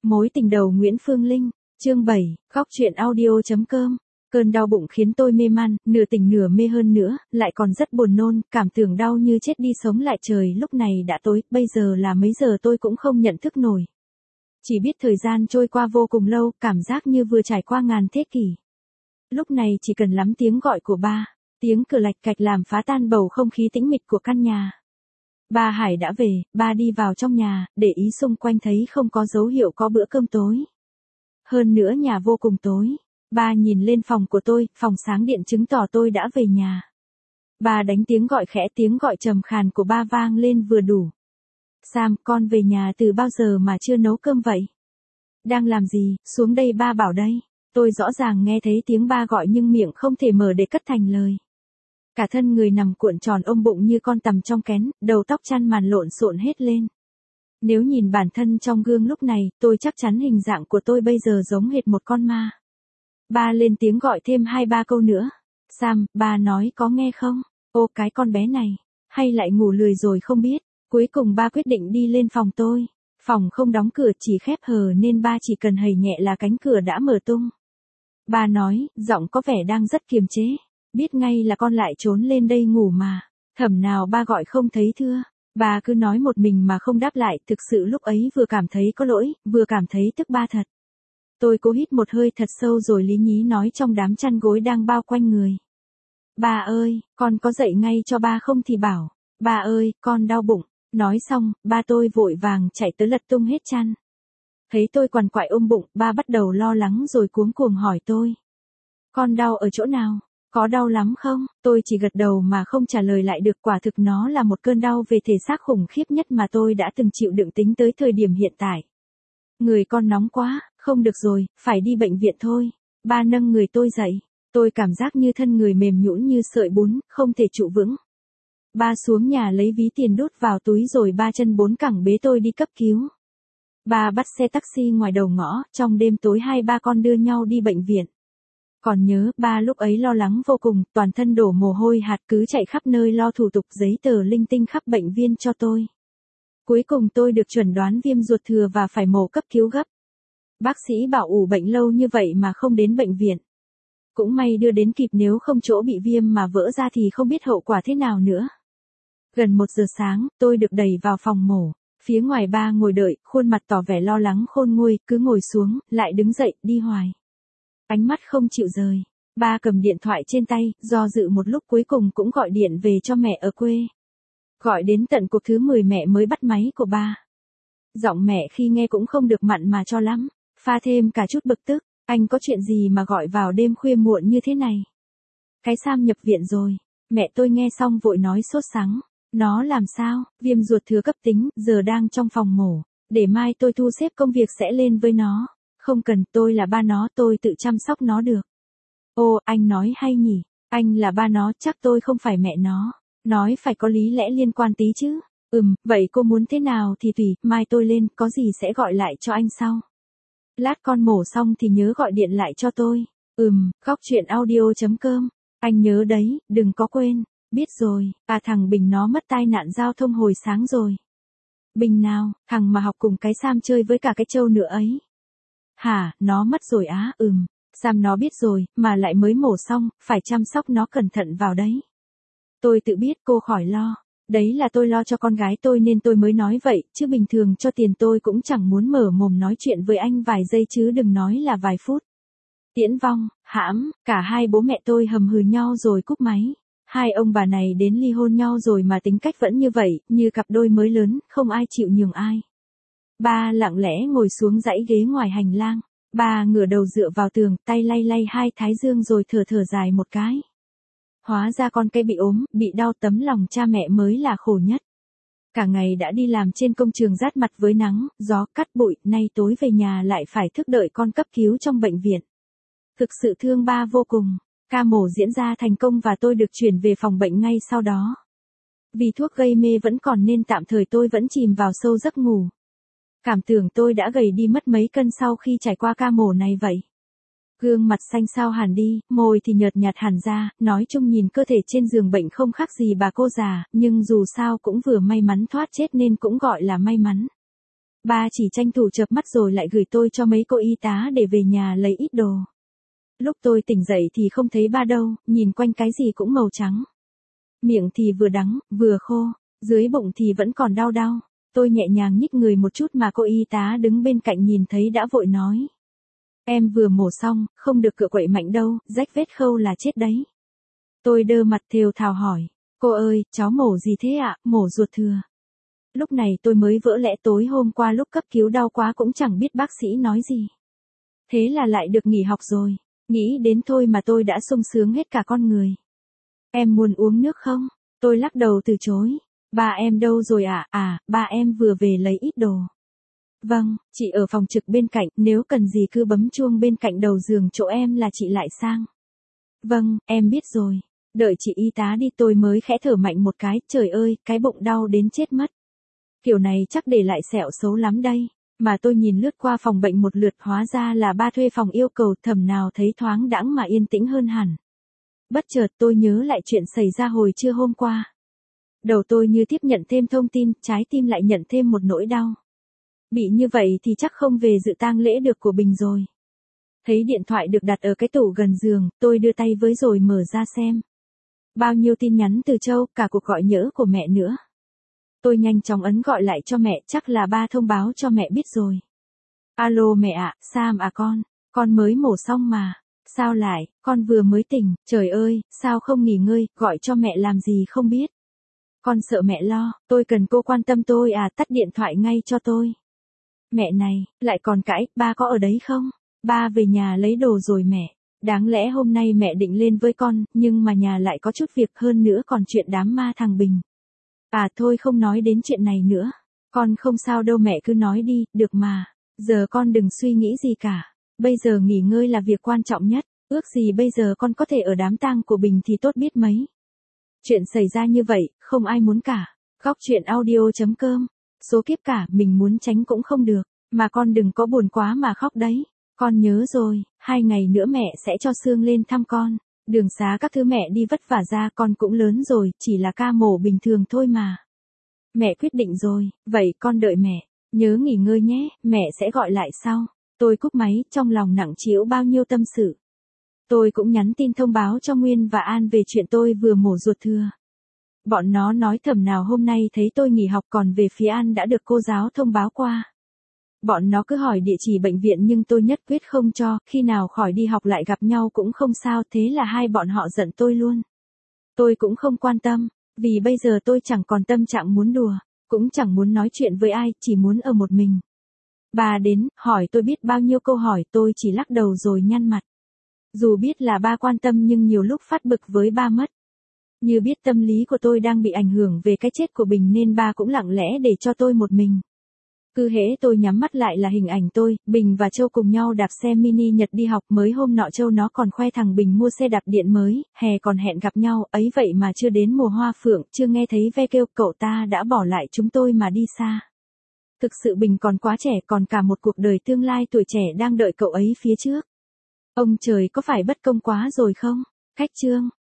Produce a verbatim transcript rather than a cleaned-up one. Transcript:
Mối tình đầu Nguyễn Phương Linh, chương bảy, góc truyện audio.com. Cơn đau bụng khiến tôi mê man, nửa tỉnh nửa mê hơn nữa, lại còn rất buồn nôn, cảm tưởng đau như chết đi sống lại. Trời lúc này đã tối, bây giờ là mấy giờ tôi cũng không nhận thức nổi. Chỉ biết thời gian trôi qua vô cùng lâu, cảm giác như vừa trải qua ngàn thế kỷ. Lúc này chỉ cần lắm tiếng gọi của ba, tiếng cửa lạch cạch làm phá tan bầu không khí tĩnh mịch của căn nhà. Ba Hải đã về, ba đi vào trong nhà, để ý xung quanh thấy không có dấu hiệu có bữa cơm tối. Hơn nữa nhà vô cùng tối. Ba nhìn lên phòng của tôi, phòng sáng điện chứng tỏ tôi đã về nhà. Ba đánh tiếng gọi khẽ, tiếng gọi trầm khàn của ba vang lên vừa đủ. Sam, con về nhà từ bao giờ mà chưa nấu cơm vậy? Đang làm gì, xuống đây ba bảo đây. Tôi rõ ràng nghe thấy tiếng ba gọi nhưng miệng không thể mở để cất thành lời. Cả thân người nằm cuộn tròn ôm bụng như con tằm trong kén, đầu tóc chăn màn lộn xộn hết lên. Nếu nhìn bản thân trong gương lúc này, tôi chắc chắn hình dạng của tôi bây giờ giống hệt một con ma. Ba lên tiếng gọi thêm hai ba câu nữa. Sam, ba nói có nghe không? Ô cái con bé này, hay lại ngủ lười rồi không biết. Cuối cùng ba quyết định đi lên phòng tôi. Phòng không đóng cửa chỉ khép hờ nên ba chỉ cần hầy nhẹ là cánh cửa đã mở tung. Ba nói, giọng có vẻ đang rất kiềm chế. Biết ngay là con lại trốn lên đây ngủ mà. Thẩm nào ba gọi không thấy thưa. Ba cứ nói một mình mà không đáp lại. Thực sự lúc ấy vừa cảm thấy có lỗi, vừa cảm thấy tức ba thật. Tôi cố hít một hơi thật sâu rồi lý nhí nói trong đám chăn gối đang bao quanh người. Ba ơi, con có dậy ngay cho ba không thì bảo. Ba ơi, con đau bụng. Nói xong, ba tôi vội vàng chạy tới lật tung hết chăn. Thấy tôi quằn quại ôm bụng, ba bắt đầu lo lắng rồi cuống cuồng hỏi tôi. Con đau ở chỗ nào? Có đau lắm không? Tôi chỉ gật đầu mà không trả lời lại được. Quả thực nó là một cơn đau về thể xác khủng khiếp nhất mà tôi đã từng chịu đựng tính tới thời điểm hiện tại. Người con nóng quá, không được rồi, phải đi bệnh viện thôi. Ba nâng người tôi dậy. Tôi cảm giác như thân người mềm nhũn như sợi bún, không thể trụ vững. Ba xuống nhà lấy ví tiền đút vào túi rồi ba chân bốn cẳng bế tôi đi cấp cứu. Ba bắt xe taxi ngoài đầu ngõ, trong đêm tối hai ba con đưa nhau đi bệnh viện. Còn nhớ, ba lúc ấy lo lắng vô cùng, toàn thân đổ mồ hôi hạt cứ chạy khắp nơi lo thủ tục giấy tờ linh tinh khắp bệnh viện cho tôi. Cuối cùng tôi được chuẩn đoán viêm ruột thừa và phải mổ cấp cứu gấp. Bác sĩ bảo ủ bệnh lâu như vậy mà không đến bệnh viện. Cũng may đưa đến kịp, nếu không chỗ bị viêm mà vỡ ra thì không biết hậu quả thế nào nữa. Gần một giờ sáng, tôi được đẩy vào phòng mổ. Phía ngoài ba ngồi đợi, khuôn mặt tỏ vẻ lo lắng khôn nguôi, cứ ngồi xuống, lại đứng dậy, đi hoài. Ánh mắt không chịu rời. Ba cầm điện thoại trên tay, do dự một lúc cuối cùng cũng gọi điện về cho mẹ ở quê. Gọi đến tận cuộc thứ mười mẹ mới bắt máy của ba. Giọng mẹ khi nghe cũng không được mặn mà cho lắm, pha thêm cả chút bực tức. Anh có chuyện gì mà gọi vào đêm khuya muộn như thế này? Cái Sam nhập viện rồi. Mẹ tôi nghe xong vội nói sốt sắng. Nó làm sao? Viêm ruột thừa cấp tính, giờ đang trong phòng mổ. Để mai tôi thu xếp công việc sẽ lên với nó. Không cần, tôi là ba nó, tôi tự chăm sóc nó được. Ô, anh nói hay nhỉ? Anh là ba nó, chắc tôi không phải mẹ nó. Nói phải có lý lẽ liên quan tí chứ. Ừm, vậy cô muốn thế nào thì tùy, mai tôi lên, có gì sẽ gọi lại cho anh sau. Lát con mổ xong thì nhớ gọi điện lại cho tôi. Ừm, góc truyện audio.com. Anh nhớ đấy, đừng có quên. Biết rồi, à thằng Bình nó mất tai nạn giao thông hồi sáng rồi. Bình nào, thằng mà học cùng cái Sam chơi với cả cái Châu nữa ấy. Hả, nó mất rồi á, ừm. Sam nó biết rồi, mà lại mới mổ xong, phải chăm sóc nó cẩn thận vào đấy. Tôi tự biết, cô khỏi lo. Đấy là tôi lo cho con gái tôi nên tôi mới nói vậy, chứ bình thường cho tiền tôi cũng chẳng muốn mở mồm nói chuyện với anh vài giây chứ đừng nói là vài phút. Tiễn vong, hãm, cả hai bố mẹ tôi hầm hừ nhau rồi cúp máy. Hai ông bà này đến ly hôn nhau rồi mà tính cách vẫn như vậy, như cặp đôi mới lớn, không ai chịu nhường ai. Ba lặng lẽ ngồi xuống dãy ghế ngoài hành lang. Ba ngửa đầu dựa vào tường, tay lay lay hai thái dương rồi thở thở dài một cái. Hóa ra con cây bị ốm, bị đau, tấm lòng cha mẹ mới là khổ nhất. Cả ngày đã đi làm trên công trường rát mặt với nắng, gió, cắt bụi, nay tối về nhà lại phải thức đợi con cấp cứu trong bệnh viện. Thực sự thương ba vô cùng. Ca mổ diễn ra thành công và tôi được chuyển về phòng bệnh ngay sau đó. Vì thuốc gây mê vẫn còn nên tạm thời tôi vẫn chìm vào sâu giấc ngủ. Cảm tưởng tôi đã gầy đi mất mấy cân sau khi trải qua ca mổ này vậy. Gương mặt xanh xao hẳn đi, môi thì nhợt nhạt hẳn ra, nói chung nhìn cơ thể trên giường bệnh không khác gì bà cô già, nhưng dù sao cũng vừa may mắn thoát chết nên cũng gọi là may mắn. Ba chỉ tranh thủ chợp mắt rồi lại gửi tôi cho mấy cô y tá để về nhà lấy ít đồ. Lúc tôi tỉnh dậy thì không thấy ba đâu, nhìn quanh cái gì cũng màu trắng. Miệng thì vừa đắng, vừa khô, dưới bụng thì vẫn còn đau đau. Tôi nhẹ nhàng nhích người một chút mà cô y tá đứng bên cạnh nhìn thấy đã vội nói. Em vừa mổ xong, không được cựa quậy mạnh đâu, rách vết khâu là chết đấy. Tôi đơ mặt thều thào hỏi. Cô ơi, cháu mổ gì thế ạ? Mổ ruột thừa. Lúc này tôi mới vỡ lẽ tối hôm qua lúc cấp cứu đau quá cũng chẳng biết bác sĩ nói gì. Thế là lại được nghỉ học rồi. Nghĩ đến thôi mà tôi đã sung sướng hết cả con người. Em muốn uống nước không? Tôi lắc đầu từ chối. Ba em đâu rồi ạ? À? à, ba em vừa về lấy ít đồ. Vâng, chị ở phòng trực bên cạnh, nếu cần gì cứ bấm chuông bên cạnh đầu giường chỗ em là chị lại sang. Vâng, em biết rồi. Đợi chị y tá đi tôi mới khẽ thở mạnh một cái, trời ơi, cái bụng đau đến chết mất. Kiểu này chắc để lại sẹo xấu lắm đây. Mà tôi nhìn lướt qua phòng bệnh một lượt hóa ra là ba thuê phòng yêu cầu thầm nào thấy thoáng đãng mà yên tĩnh hơn hẳn. Bất chợt tôi nhớ lại chuyện xảy ra hồi trưa hôm qua. Đầu tôi như tiếp nhận thêm thông tin, trái tim lại nhận thêm một nỗi đau. Bị như vậy thì chắc không về dự tang lễ được của Bình rồi. Thấy điện thoại được đặt ở cái tủ gần giường, tôi đưa tay với rồi mở ra xem. Bao nhiêu tin nhắn từ Châu, cả cuộc gọi nhỡ của mẹ nữa. Tôi nhanh chóng ấn gọi lại cho mẹ, chắc là ba thông báo cho mẹ biết rồi. Alo mẹ ạ, Sam à con, con mới mổ xong mà. Sao lại, con vừa mới tỉnh, trời ơi, sao không nghỉ ngơi, gọi cho mẹ làm gì không biết. Con sợ mẹ lo, tôi cần cô quan tâm tôi à, tắt điện thoại ngay cho tôi. Mẹ này, lại còn cãi, ba có ở đấy không? Ba về nhà lấy đồ rồi mẹ. Đáng lẽ hôm nay mẹ định lên với con, nhưng mà nhà lại có chút việc hơn nữa còn chuyện đám ma thằng Bình. À thôi không nói đến chuyện này nữa. Con không sao đâu mẹ cứ nói đi, được mà. Giờ con đừng suy nghĩ gì cả. Bây giờ nghỉ ngơi là việc quan trọng nhất. Ước gì bây giờ con có thể ở đám tang của Bình thì tốt biết mấy. Chuyện xảy ra như vậy, không ai muốn cả. Góc chuyện audio chấm com. Số kiếp cả mình muốn tránh cũng không được. Mà con đừng có buồn quá mà khóc đấy. Con nhớ rồi, hai ngày nữa mẹ sẽ cho Sương lên thăm con. Đường xá các thứ mẹ đi vất vả ra con cũng lớn rồi, chỉ là ca mổ bình thường thôi mà. Mẹ quyết định rồi, vậy con đợi mẹ. Nhớ nghỉ ngơi nhé, mẹ sẽ gọi lại sau. Tôi cúp máy, trong lòng nặng trĩu bao nhiêu tâm sự. Tôi cũng nhắn tin thông báo cho Nguyên và An về chuyện tôi vừa mổ ruột thừa. Bọn nó nói thầm nào hôm nay thấy tôi nghỉ học còn về phía An đã được cô giáo thông báo qua. Bọn nó cứ hỏi địa chỉ bệnh viện nhưng tôi nhất quyết không cho, khi nào khỏi đi học lại gặp nhau cũng không sao, thế là hai bọn họ giận tôi luôn. Tôi cũng không quan tâm, vì bây giờ tôi chẳng còn tâm trạng muốn đùa, cũng chẳng muốn nói chuyện với ai, chỉ muốn ở một mình. Bà đến, hỏi tôi biết bao nhiêu câu hỏi, tôi chỉ lắc đầu rồi nhăn mặt. Dù biết là ba quan tâm nhưng nhiều lúc phát bực với ba mất. Như biết tâm lý của tôi đang bị ảnh hưởng về cái chết của Bình nên ba cũng lặng lẽ để cho tôi một mình. Cứ hễ tôi nhắm mắt lại là hình ảnh tôi, Bình và Châu cùng nhau đạp xe mini Nhật đi học, mới hôm nọ Châu nó còn khoe thằng Bình mua xe đạp điện mới, hè còn hẹn gặp nhau, ấy vậy mà chưa đến mùa hoa phượng, chưa nghe thấy ve kêu, cậu ta đã bỏ lại chúng tôi mà đi xa. Thực sự Bình còn quá trẻ, còn cả một cuộc đời tương lai tuổi trẻ đang đợi cậu ấy phía trước. Ông trời có phải bất công quá rồi không? Khách chương